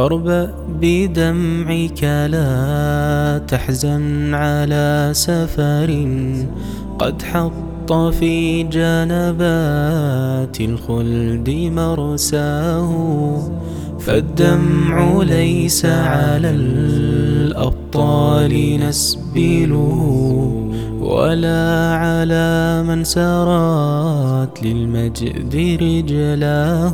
فاربأ بدمعك لا تحزن على سفر قد حط في جنبات الخلد مرساه. فالدمع ليس على الأبطال نسبله ولا على من سرت للمجد رجلاه،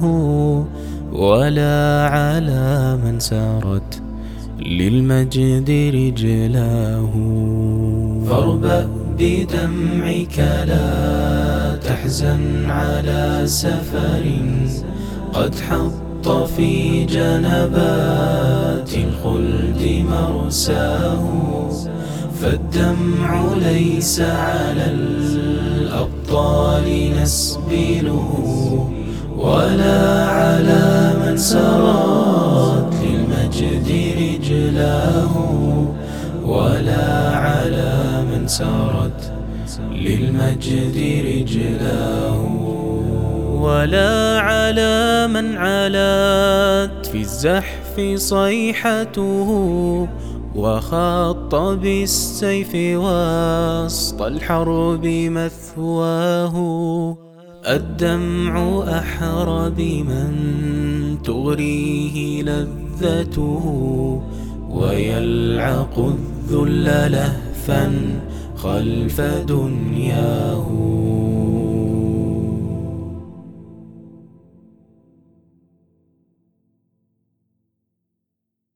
ولا على من سارت للمجد رجلاه. فاربأ بدمعك لا تحزن على سفر قد حط في جنبات الخلد مرساه. فالدمع ليس على الأبطال نسبله ولا على من سرت للمجد رجلاه، ولا على من سارت للمجد رجلاه. ولا على من علت في الزحف صيحته وخط بالسيف وسط الحرب مثواه. الدمع أحرى بمن تغريه لذته ويلعق الذل لهفا خلف دنياه.